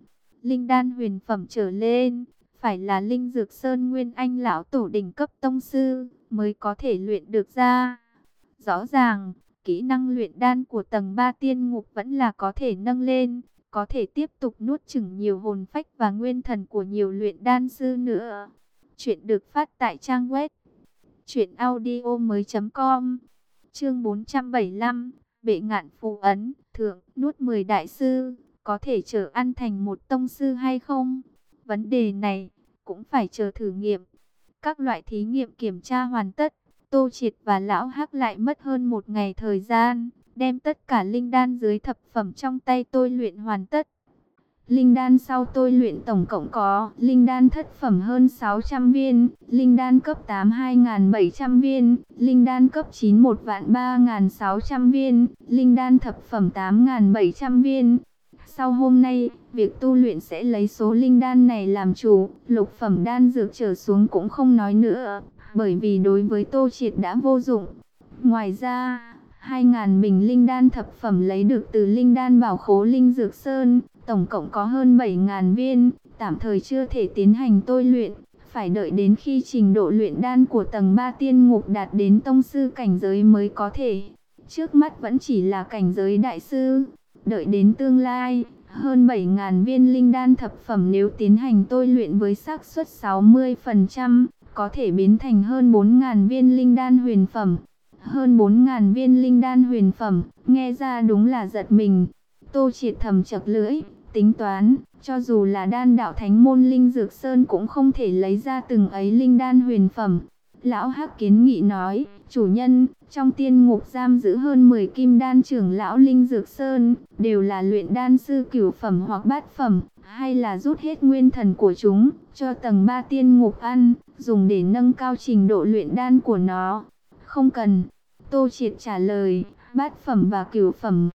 linh đan huyền phẩm trở lên, phải là Linh Dược Sơn Nguyên Anh lão tổ đỉnh cấp tông sư mới có thể luyện được ra. Rõ ràng, kỹ năng luyện đan của tầng ba tiên ngục vẫn là có thể nâng lên, có thể tiếp tục nuốt chửng nhiều hồn phách và nguyên thần của nhiều luyện đan sư nữa. Chuyện được phát tại trang web truyện audio mới chấm com. Chương bốn trăm bảy mươi lăm, Bệ Ngạn phù ấn, thượng, nuốt mười đại sư, có thể trở ăn thành một tông sư hay không? Vấn đề này cũng phải chờ thử nghiệm. Các loại thí nghiệm kiểm tra hoàn tất, Tô Triệt và Lão Hắc lại mất hơn một ngày thời gian, đem tất cả linh đan dưới thập phẩm trong tay tôi luyện hoàn tất. Linh đan sau tôi luyện tổng cộng có linh đan thất phẩm hơn sáu trăm viên, linh đan cấp tám hai nghìn bảy trăm viên, linh đan cấp chín một vạn ba nghìn sáu trăm viên, linh đan thập phẩm tám nghìn bảy trăm viên. Sau hôm nay, việc tu luyện sẽ lấy số linh đan này làm chủ, lục phẩm đan dược trở xuống cũng không nói nữa, bởi vì đối với Tô Triệt đã vô dụng. Ngoài ra, hai nghìn bình linh đan thập phẩm lấy được từ linh đan bảo khố Linh Dược Sơn, tổng cộng có hơn bảy nghìn viên, tạm thời chưa thể tiến hành tôi luyện, phải đợi đến khi trình độ luyện đan của tầng ba tiên ngục đạt đến tông sư cảnh giới mới có thể. Trước mắt vẫn chỉ là cảnh giới đại sư, đợi đến tương lai, hơn bảy nghìn viên linh đan thập phẩm nếu tiến hành tôi luyện với xác suất sáu mươi phần trăm, có thể biến thành hơn bốn nghìn viên linh đan huyền phẩm. Hơn bốn nghìn viên linh đan huyền phẩm, nghe ra đúng là giật mình. Tô Triệt thầm chật lưỡi, tính toán, cho dù là đan đạo thánh môn Linh Dược Sơn cũng không thể lấy ra từng ấy linh đan huyền phẩm. Lão Hắc kiến nghị nói, chủ nhân, trong tiên ngục giam giữ hơn mười kim đan trưởng lão Linh Dược Sơn, đều là luyện đan sư cửu phẩm hoặc bát phẩm, hay là rút hết nguyên thần của chúng, cho tầng ba tiên ngục ăn, dùng để nâng cao trình độ luyện đan của nó. Không cần. Tô Triệt trả lời, bát phẩm và cửu phẩm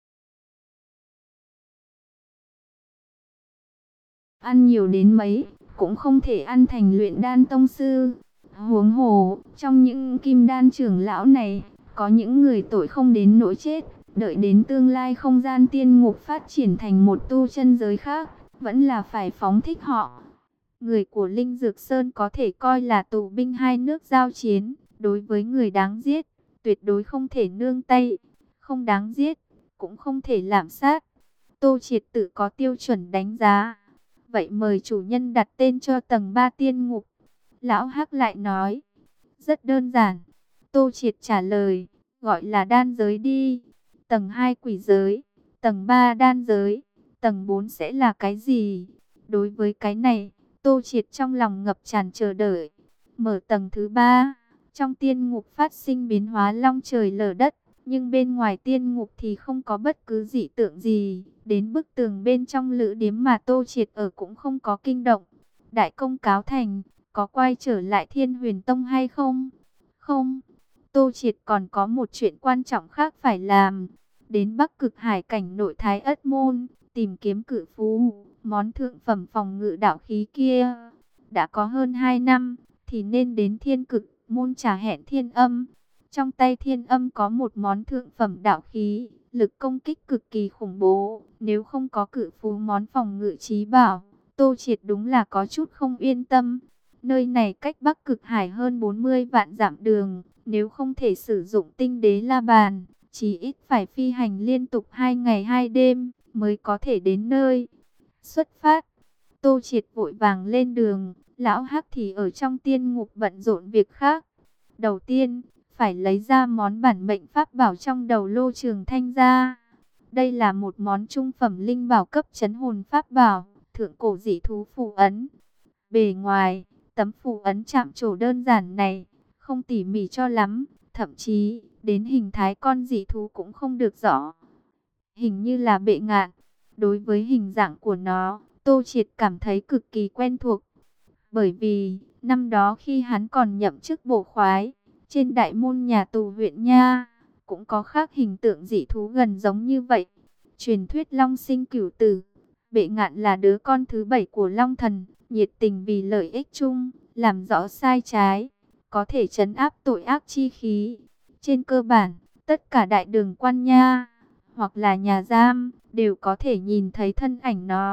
ăn nhiều đến mấy, cũng không thể ăn thành luyện đan tông sư. Huống hồ, trong những kim đan trưởng lão này, có những người tội không đến nỗi chết, đợi đến tương lai không gian tiên ngục phát triển thành một tu chân giới khác, vẫn là phải phóng thích họ. Người của Linh Dược Sơn có thể coi là tù binh hai nước giao chiến, đối với người đáng giết, tuyệt đối không thể nương tay, không đáng giết, cũng không thể lạm sát. Tô Triệt tự có tiêu chuẩn đánh giá. Vậy mời chủ nhân đặt tên cho tầng ba tiên ngục. Lão Hắc lại nói. Rất đơn giản. Tô Triệt trả lời. Gọi là đan giới đi. Tầng hai quỷ giới. Tầng ba đan giới. Tầng bốn sẽ là cái gì? Đối với cái này, Tô Triệt trong lòng ngập tràn chờ đợi. Mở tầng thứ ba. Trong tiên ngục phát sinh biến hóa long trời lở đất. Nhưng bên ngoài tiên ngục thì không có bất cứ dị tượng gì. Đến bức tường bên trong lữ điếm mà Tô Triệt ở cũng không có kinh động. Đại công cáo thành, có quay trở lại Thiên Huyền Tông hay không? Không. Tô Triệt còn có một chuyện quan trọng khác phải làm. Đến Bắc Cực Hải cảnh nội Thái Ất Môn, tìm kiếm cự phú, món thượng phẩm phòng ngự đạo khí kia. Đã có hơn hai năm, thì nên đến Thiên Cực Môn trả hẹn Thiên Âm. Trong tay Thiên Âm có một món thượng phẩm đạo khí, lực công kích cực kỳ khủng bố. Nếu không có cự phú món phòng ngự trí bảo, Tô Triệt đúng là có chút không yên tâm. Nơi này cách Bắc Cực Hải hơn bốn mươi vạn dặm đường. Nếu không thể sử dụng tinh đế la bàn, chỉ ít phải phi hành liên tục hai ngày hai đêm mới có thể đến nơi. Xuất phát, Tô Triệt vội vàng lên đường. Lão Hắc thì ở trong tiên ngục bận rộn việc khác. Đầu tiên, phải lấy ra món bản mệnh pháp bảo trong đầu Lô Trường Thanh ra. Đây là một món trung phẩm linh bảo cấp trấn hồn pháp bảo, thượng cổ dị thú phù ấn. Bề ngoài, tấm phù ấn chạm trổ đơn giản này, không tỉ mỉ cho lắm, thậm chí, đến hình thái con dị thú cũng không được rõ. Hình như là bệ ngạn. Đối với hình dạng của nó, Tô Triệt cảm thấy cực kỳ quen thuộc. Bởi vì, năm đó khi hắn còn nhậm chức bổ khoái, trên đại môn nhà tù huyện Nha, cũng có khác hình tượng dị thú gần giống như vậy. Truyền thuyết Long sinh cửu tử, bệ ngạn là đứa con thứ bảy của Long Thần, nhiệt tình vì lợi ích chung, làm rõ sai trái, có thể trấn áp tội ác chi khí. Trên cơ bản, tất cả đại đường quan nha, hoặc là nhà giam, đều có thể nhìn thấy thân ảnh nó.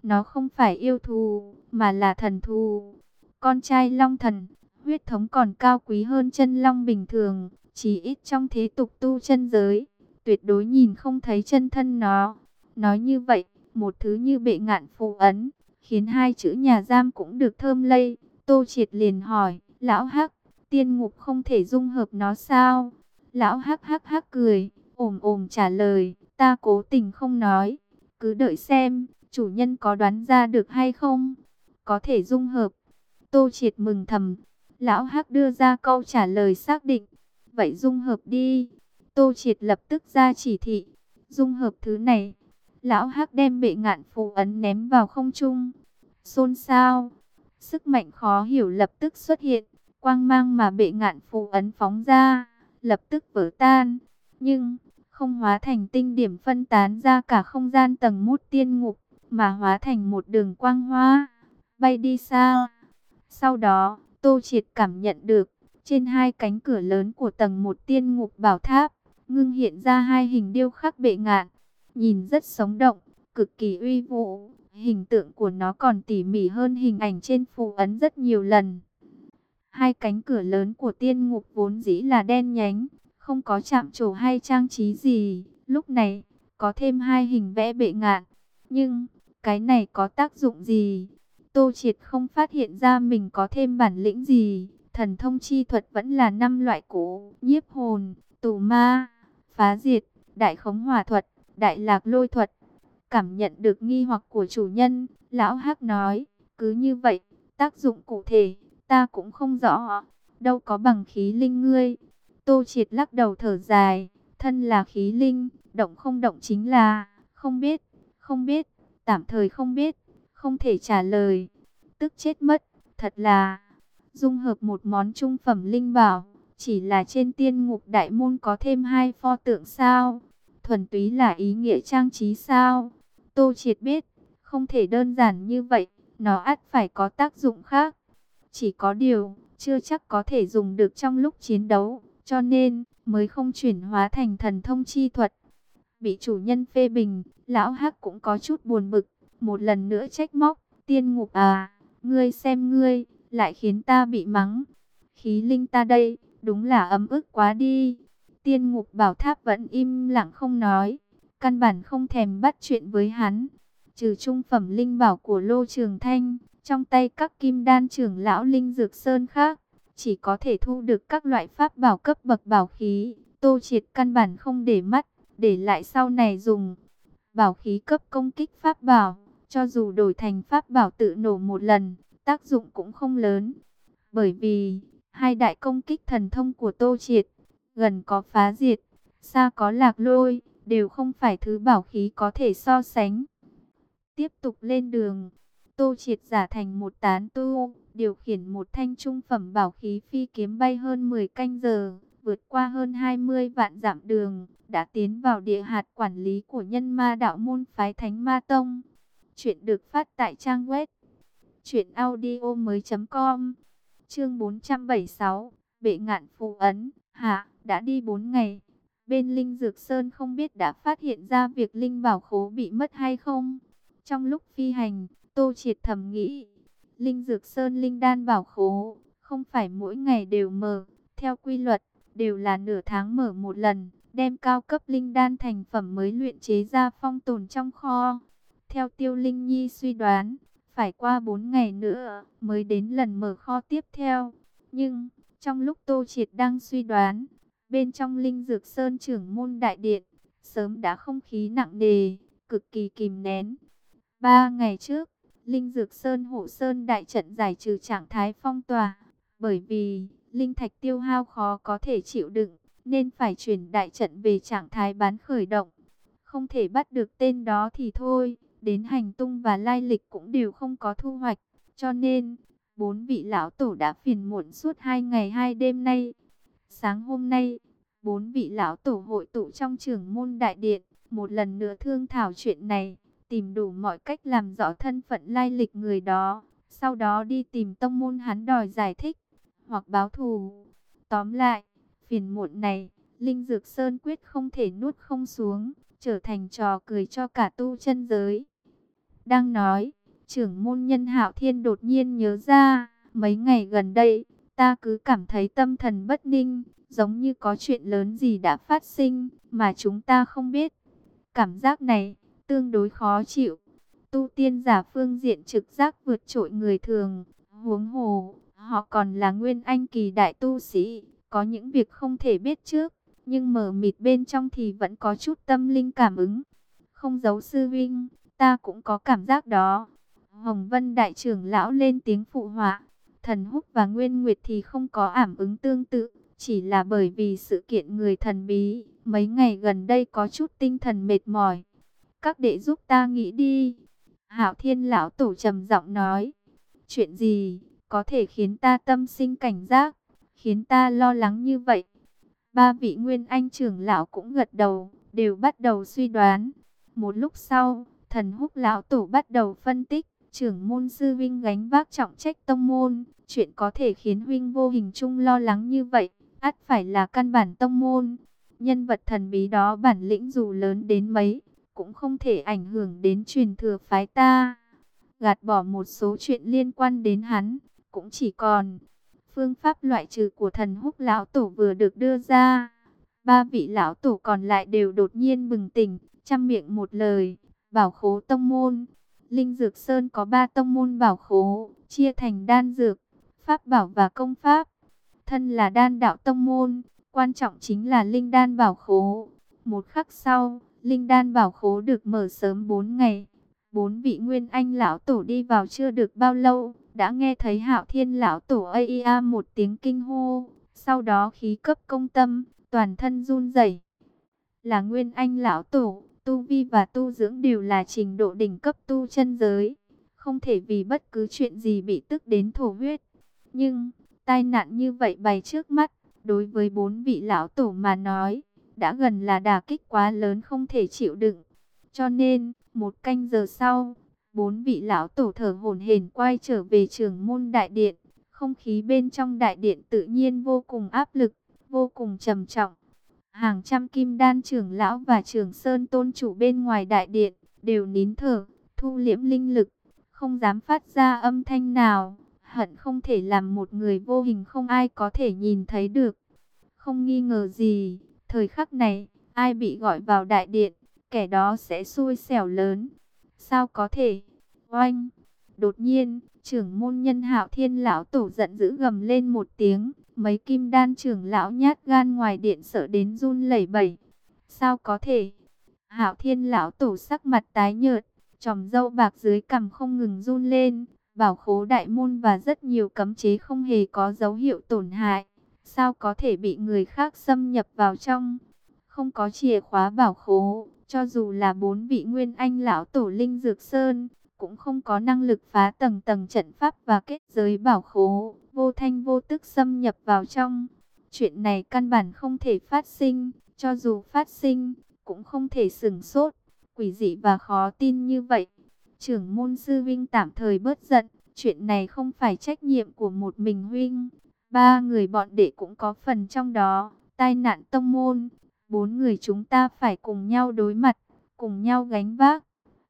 Nó không phải yêu thù, mà là thần thù. Con trai long thần, huyết thống còn cao quý hơn chân long bình thường, chỉ ít trong thế tục tu chân giới, tuyệt đối nhìn không thấy chân thân nó. Nói như vậy, một thứ như bệ ngạn phù ấn, khiến hai chữ nhà giam cũng được thơm lây. Tô Triệt liền hỏi, lão Hắc, tiên ngục không thể dung hợp nó sao? Lão Hắc hắc hắc cười, ồm ồm trả lời, ta cố tình không nói, cứ đợi xem, chủ nhân có đoán ra được hay không? Có thể dung hợp. Tô Triệt mừng thầm, lão Hắc đưa ra câu trả lời xác định, vậy dung hợp đi. Tô Triệt lập tức ra chỉ thị, dung hợp thứ này. Lão Hắc đem bệ ngạn phù ấn ném vào không trung. Xôn xao, sức mạnh khó hiểu lập tức xuất hiện, quang mang mà bệ ngạn phù ấn phóng ra, lập tức vỡ tan. Nhưng, không hóa thành tinh điểm phân tán ra cả không gian tầng mút tiên ngục, mà hóa thành một đường quang hoa, bay đi xa. Sau đó, Tô Triệt cảm nhận được, trên hai cánh cửa lớn của tầng một tiên ngục bảo tháp, ngưng hiện ra hai hình điêu khắc bệ ngạn, nhìn rất sống động, cực kỳ uy vũ. Hình tượng của nó còn tỉ mỉ hơn hình ảnh trên phù ấn rất nhiều lần. Hai cánh cửa lớn của tiên ngục vốn dĩ là đen nhánh, không có chạm trổ hay trang trí gì. Lúc này, có thêm hai hình vẽ bệ ngạn. Nhưng, cái này có tác dụng gì? Tô Triệt không phát hiện ra mình có thêm bản lĩnh gì. Thần thông chi thuật vẫn là năm loại cũ: nhiếp hồn, tù ma, phá diệt, đại khống hỏa thuật, đại lạc lôi thuật. Cảm nhận được nghi hoặc của chủ nhân, lão Hắc nói, cứ như vậy, tác dụng cụ thể, ta cũng không rõ, đâu có bằng khí linh ngươi. Tô Triệt lắc đầu thở dài, thân là khí linh, động không động chính là, không biết, không biết, tạm thời không biết, không thể trả lời, tức chết mất, thật là, dung hợp một món trung phẩm linh bảo, chỉ là trên tiên ngục đại môn có thêm hai pho tượng sao, thuần túy là ý nghĩa trang trí sao. Tô Triệt biết, không thể đơn giản như vậy, nó ắt phải có tác dụng khác. Chỉ có điều, chưa chắc có thể dùng được trong lúc chiến đấu, cho nên mới không chuyển hóa thành thần thông chi thuật. Bị chủ nhân phê bình, lão Hắc cũng có chút buồn bực, một lần nữa trách móc, tiên ngục à, ngươi xem ngươi, lại khiến ta bị mắng. Khí linh ta đây, đúng là ấm ức quá đi. Tiên ngục bảo tháp vẫn im lặng không nói, căn bản không thèm bắt chuyện với hắn. Trừ trung phẩm linh bảo của Lô Trường Thanh, trong tay các kim đan trưởng lão linh dược sơn khác, chỉ có thể thu được các loại pháp bảo cấp bậc bảo khí. Tô Triệt căn bản không để mắt, để lại sau này dùng. Bảo khí cấp công kích pháp bảo, cho dù đổi thành pháp bảo tự nổ một lần, tác dụng cũng không lớn. Bởi vì, hai đại công kích thần thông của Tô Triệt, gần có phá diệt, xa có lạc lôi, đều không phải thứ bảo khí có thể so sánh. Tiếp tục lên đường, Tô Triệt giả thành một tán tu, điều khiển một thanh trung phẩm bảo khí phi kiếm bay hơn mười canh giờ, vượt qua hơn hai mươi vạn dặm đường, đã tiến vào địa hạt quản lý của Nhân Ma đạo môn phái Thánh Ma Tông. Chuyện được phát tại trang web truyện audio mới chấm com. Chương bốn trăm bảy mươi sáu, Bệ Ngạn phù ấn. Hạ, đã đi bốn ngày. Bên Linh Dược Sơn không biết đã phát hiện ra việc linh bảo khố bị mất hay không. Trong lúc phi hành, Tô Triệt thầm nghĩ, Linh Dược Sơn linh đan bảo khố, không phải mỗi ngày đều mở, theo quy luật, đều là nửa tháng mở một lần, đem cao cấp linh đan thành phẩm mới luyện chế ra phong tồn trong kho. Theo Tiêu Linh Nhi suy đoán, phải qua bốn ngày nữa mới đến lần mở kho tiếp theo. Nhưng, trong lúc Tô Triệt đang suy đoán, bên trong Linh Dược Sơn trưởng môn đại điện, sớm đã không khí nặng nề, cực kỳ kìm nén. Ba ngày trước, Linh Dược Sơn Hộ Sơn đại trận giải trừ trạng thái phong tỏa, bởi vì linh thạch tiêu hao khó có thể chịu đựng, nên phải chuyển đại trận về trạng thái bán khởi động. Không thể bắt được tên đó thì thôi, đến hành tung và lai lịch cũng đều không có thu hoạch, cho nên bốn vị lão tổ đã phiền muộn suốt hai ngày hai đêm nay. Sáng hôm nay, bốn vị lão tổ hội tụ trong trưởng môn đại điện, một lần nữa thương thảo chuyện này, tìm đủ mọi cách làm rõ thân phận lai lịch người đó, sau đó đi tìm tông môn hắn đòi giải thích, hoặc báo thù. Tóm lại, phiền muộn này, Linh Dược Sơn quyết không thể nuốt không xuống, trở thành trò cười cho cả tu chân giới. Đang nói, trưởng môn nhân Hạo Thiên đột nhiên nhớ ra, mấy ngày gần đây, ta cứ cảm thấy tâm thần bất ninh, giống như có chuyện lớn gì đã phát sinh, mà chúng ta không biết. Cảm giác này, tương đối khó chịu. Tu tiên giả phương diện trực giác vượt trội người thường, huống hồ, họ còn là nguyên anh kỳ đại tu sĩ, có những việc không thể biết trước, nhưng mờ mịt bên trong thì vẫn có chút tâm linh cảm ứng. Không giấu sư vinh, ta cũng có cảm giác đó. Hồng Vân đại trưởng lão lên tiếng phụ họa. Thần Húc và Nguyên Nguyệt thì không có ảm ứng tương tự, chỉ là bởi vì sự kiện người thần bí, mấy ngày gần đây có chút tinh thần mệt mỏi. Các đệ giúp ta nghĩ đi. Hạo Thiên lão tổ trầm giọng nói. Chuyện gì có thể khiến ta tâm sinh cảnh giác, khiến ta lo lắng như vậy? Ba vị Nguyên Anh trưởng lão cũng gật đầu, đều bắt đầu suy đoán. Một lúc sau, Thần Húc lão tổ bắt đầu phân tích. Trưởng môn sư huynh gánh vác trọng trách tông môn, chuyện có thể khiến huynh vô hình chung lo lắng như vậy, ắt phải là căn bản tông môn. Nhân vật thần bí đó bản lĩnh dù lớn đến mấy, cũng không thể ảnh hưởng đến truyền thừa phái ta. Gạt bỏ một số chuyện liên quan đến hắn, cũng chỉ còn phương pháp loại trừ của Thần Húc lão tổ vừa được đưa ra. Ba vị lão tổ còn lại đều đột nhiên bừng tỉnh, trăm miệng một lời, bảo khố tông môn. Linh Dược Sơn có ba tông môn bảo khố, chia thành đan dược, pháp bảo và công pháp. Thân là đan đạo tông môn, quan trọng chính là linh đan bảo khố. Một khắc sau, linh đan bảo khố được mở sớm bốn ngày. Bốn vị Nguyên Anh lão tổ đi vào chưa được bao lâu, đã nghe thấy Hạo Thiên lão tổ a một tiếng kinh hô, sau đó khí cấp công tâm, toàn thân run rẩy. Là Nguyên Anh lão tổ, tu vi và tu dưỡng đều là trình độ đỉnh cấp tu chân giới, không thể vì bất cứ chuyện gì bị tức đến thổ huyết. Nhưng, tai nạn như vậy bày trước mắt, đối với bốn vị lão tổ mà nói, đã gần là đả kích quá lớn không thể chịu đựng. Cho nên, một canh giờ sau, bốn vị lão tổ thở hổn hển quay trở về trưởng môn đại điện. Không khí bên trong đại điện tự nhiên vô cùng áp lực, vô cùng trầm trọng. Hàng trăm kim đan trưởng lão và trưởng sơn tôn chủ bên ngoài đại điện đều nín thở, thu liễm linh lực, không dám phát ra âm thanh nào, hận không thể làm một người vô hình không ai có thể nhìn thấy được. Không nghi ngờ gì, thời khắc này, ai bị gọi vào đại điện, kẻ đó sẽ xui xẻo lớn. Sao có thể? Oanh! Đột nhiên, trưởng môn nhân Hạo Thiên lão tổ giận dữ gầm lên một tiếng. Mấy kim đan trưởng lão nhát gan ngoài điện sợ đến run lẩy bẩy. Sao có thể? Hạo Thiên lão tổ sắc mặt tái nhợt, chòm râu bạc dưới cằm không ngừng run lên. Bảo khố đại môn và rất nhiều cấm chế không hề có dấu hiệu tổn hại. Sao có thể bị người khác xâm nhập vào trong? Không có chìa khóa bảo khố, cho dù là bốn vị Nguyên Anh lão tổ Linh Dược Sơn, cũng không có năng lực phá tầng tầng trận pháp và kết giới bảo khố, vô thanh vô tức xâm nhập vào trong. Chuyện này căn bản không thể phát sinh, cho dù phát sinh, cũng không thể sửng sốt, quỷ dị và khó tin như vậy. Trưởng môn sư Vinh tạm thời bớt giận, chuyện này không phải trách nhiệm của một mình huynh. Ba người bọn đệ cũng có phần trong đó, tai nạn tông môn. Bốn người chúng ta phải cùng nhau đối mặt, cùng nhau gánh vác.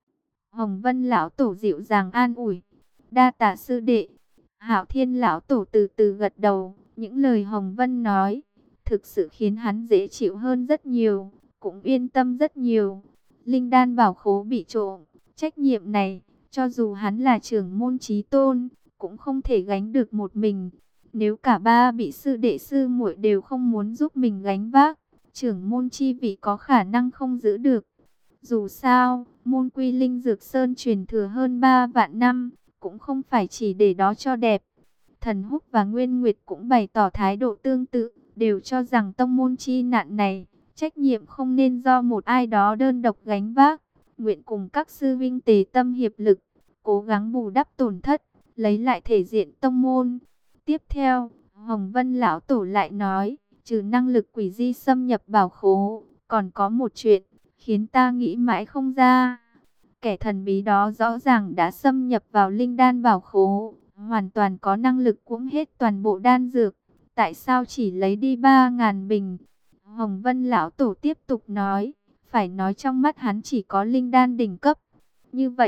Hồng Vân lão tổ dịu dàng an ủi. Đa tạ sư đệ. Hạo Thiên lão tổ từ từ gật đầu. Những lời Hồng Vân nói, thực sự khiến hắn dễ chịu hơn rất nhiều, cũng yên tâm rất nhiều. Linh đan bảo khố bị trộm, trách nhiệm này, cho dù hắn là trưởng môn chí tôn, cũng không thể gánh được một mình. Nếu cả ba bị sư đệ sư muội đều không muốn giúp mình gánh vác, trưởng môn chi vị có khả năng không giữ được. Dù sao, môn quy Linh Dược Sơn truyền thừa hơn ba vạn năm, cũng không phải chỉ để đó cho đẹp. Thần Húc và Nguyên Nguyệt cũng bày tỏ thái độ tương tự, đều cho rằng tông môn chi nạn này, trách nhiệm không nên do một ai đó đơn độc gánh vác. Nguyện cùng các sư vinh tề tâm hiệp lực, cố gắng bù đắp tổn thất, lấy lại thể diện tông môn. Tiếp theo, Hồng Vân lão tổ lại nói, trừ năng lực quỷ di xâm nhập bảo khố, còn có một chuyện khiến ta nghĩ mãi không ra. Kẻ thần bí đó rõ ràng đã xâm nhập vào linh đan bảo khố, hoàn toàn có năng lực cuỗng hết toàn bộ đan dược. Tại sao chỉ lấy đi ba ngàn bình? Hồng Vân lão tổ tiếp tục nói, phải nói trong mắt hắn chỉ có linh đan đỉnh cấp. Như vậy,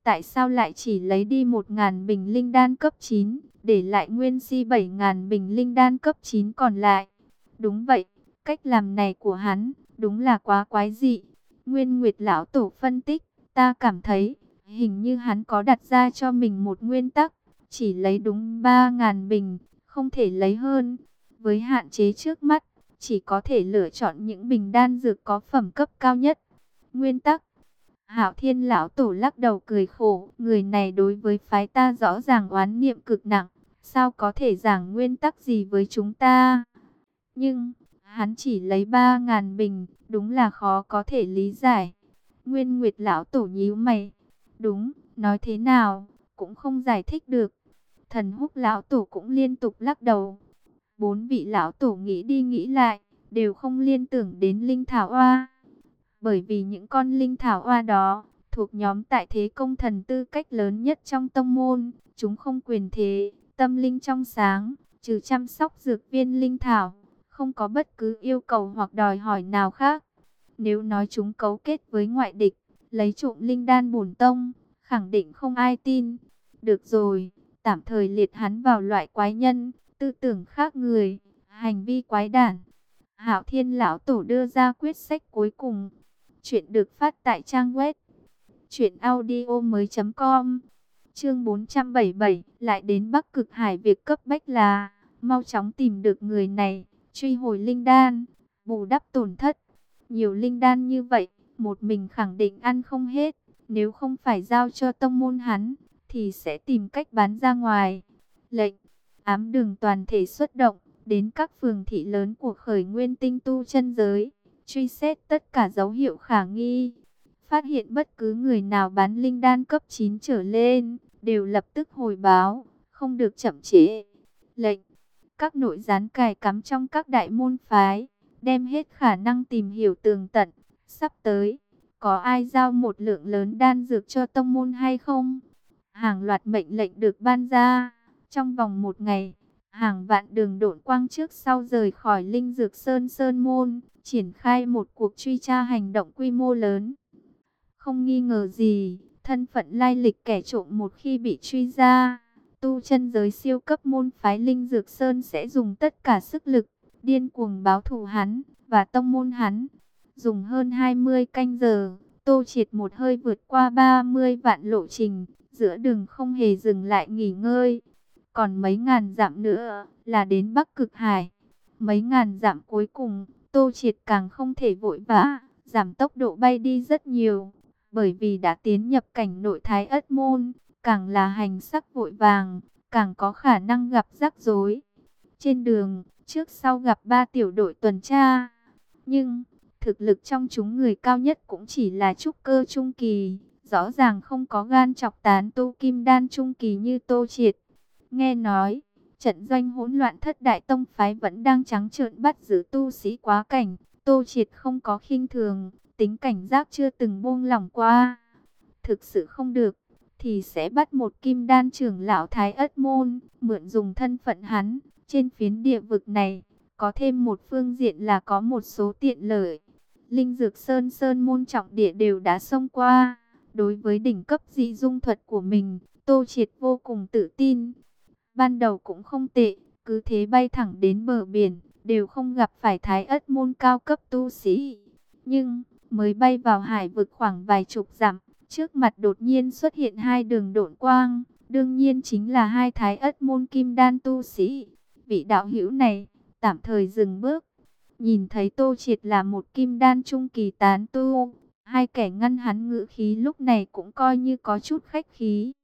tại sao lại chỉ lấy đi một ngàn bình linh đan cấp chín, để lại nguyên si bảy ngàn bình linh đan cấp chín còn lại. Đúng vậy, cách làm này của hắn, đúng là quá quái dị. Nguyên Nguyệt lão tổ phân tích, ta cảm thấy, hình như hắn có đặt ra cho mình một nguyên tắc, chỉ lấy đúng ba ngàn bình, không thể lấy hơn. Với hạn chế trước mắt, chỉ có thể lựa chọn những bình đan dược có phẩm cấp cao nhất. Nguyên tắc. Hạo Thiên lão tổ lắc đầu cười khổ, người này đối với phái ta rõ ràng oán niệm cực nặng, sao có thể giảng nguyên tắc gì với chúng ta? Nhưng, hắn chỉ lấy ba ngàn bình, đúng là khó có thể lý giải. Nguyên Nguyệt lão tổ nhíu mày. Đúng, nói thế nào, cũng không giải thích được. Thần Húc lão tổ cũng liên tục lắc đầu. Bốn vị lão tổ nghĩ đi nghĩ lại, đều không liên tưởng đến linh thảo oa. Bởi vì những con linh thảo oa đó, thuộc nhóm tại thế công thần tư cách lớn nhất trong tông môn. Chúng không quyền thế, tâm linh trong sáng, trừ chăm sóc dược viên linh thảo, không có bất cứ yêu cầu hoặc đòi hỏi nào khác. Nếu nói chúng cấu kết với ngoại địch, lấy trộm linh đan bổn tông, khẳng định không ai tin. Được rồi, tạm thời liệt hắn vào loại quái nhân, tư tưởng khác người, hành vi quái đản. Hạo Thiên lão tổ đưa ra quyết sách cuối cùng. Chuyện được phát tại trang web truyện audio mới chấm com. Chương bốn trăm bảy mươi bảy, lại đến Bắc Cực Hải, việc cấp bách là mau chóng tìm được người này, truy hồi linh đan, bù đắp tổn thất. Nhiều linh đan như vậy, một mình khẳng định ăn không hết, nếu không phải giao cho tông môn hắn, thì sẽ tìm cách bán ra ngoài. Lệnh, ám đường toàn thể xuất động, đến các phường thị lớn của Khởi Nguyên Tinh tu chân giới, truy xét tất cả dấu hiệu khả nghi. Phát hiện bất cứ người nào bán linh đan cấp chín trở lên, đều lập tức hồi báo, không được chậm trễ. Lệnh, các nội gián cài cắm trong các đại môn phái, đem hết khả năng tìm hiểu tường tận. Sắp tới, có ai giao một lượng lớn đan dược cho tông môn hay không? Hàng loạt mệnh lệnh được ban ra. Trong vòng một ngày, hàng vạn đường độn quang trước sau rời khỏi Linh Dược Sơn Sơn Môn, triển khai một cuộc truy tra hành động quy mô lớn. Không nghi ngờ gì, thân phận lai lịch kẻ trộm một khi bị truy ra, tu chân giới siêu cấp môn phái Linh Dược Sơn sẽ dùng tất cả sức lực, điên cuồng báo thù hắn và tông môn hắn. Dùng hơn hai mươi canh giờ, Tô Triệt một hơi vượt qua ba mươi vạn lộ trình, giữa đường không hề dừng lại nghỉ ngơi. Còn mấy ngàn dặm nữa là đến Bắc Cực Hải. Mấy ngàn dặm cuối cùng, Tô Triệt càng không thể vội vã, giảm tốc độ bay đi rất nhiều. Bởi vì đã tiến nhập cảnh nội Thái Ất Môn, càng là hành sắc vội vàng, càng có khả năng gặp rắc rối. Trên đường, trước sau gặp ba tiểu đội tuần tra. Nhưng, thực lực trong chúng người cao nhất cũng chỉ là trúc cơ trung kỳ. Rõ ràng không có gan chọc tán tu kim đan trung kỳ như Tô Triệt. Nghe nói, trận doanh hỗn loạn thất đại tông phái vẫn đang trắng trợn bắt giữ tu sĩ quá cảnh. Tô Triệt không có khinh thường, tính cảnh giác chưa từng buông lỏng qua. Thực sự không được, thì sẽ bắt một kim đan trưởng lão Thái Ất Môn, mượn dùng thân phận hắn. Trên phiến địa vực này, có thêm một phương diện là có một số tiện lợi. Linh Dược Sơn Sơn Môn trọng địa đều đã xông qua. Đối với đỉnh cấp dị dung thuật của mình, Tô Triệt vô cùng tự tin. Ban đầu cũng không tệ, cứ thế bay thẳng đến bờ biển, đều không gặp phải Thái Ất Môn cao cấp tu sĩ. Nhưng, mới bay vào hải vực khoảng vài chục dặm, trước mặt đột nhiên xuất hiện hai đường độn quang, đương nhiên chính là hai Thái Ất Môn kim đan tu sĩ. Vị đạo hữu này, tạm thời dừng bước. Nhìn thấy Tô Triệt là một kim đan trung kỳ tán tu, hai kẻ ngăn hắn ngữ khí lúc này cũng coi như có chút khách khí.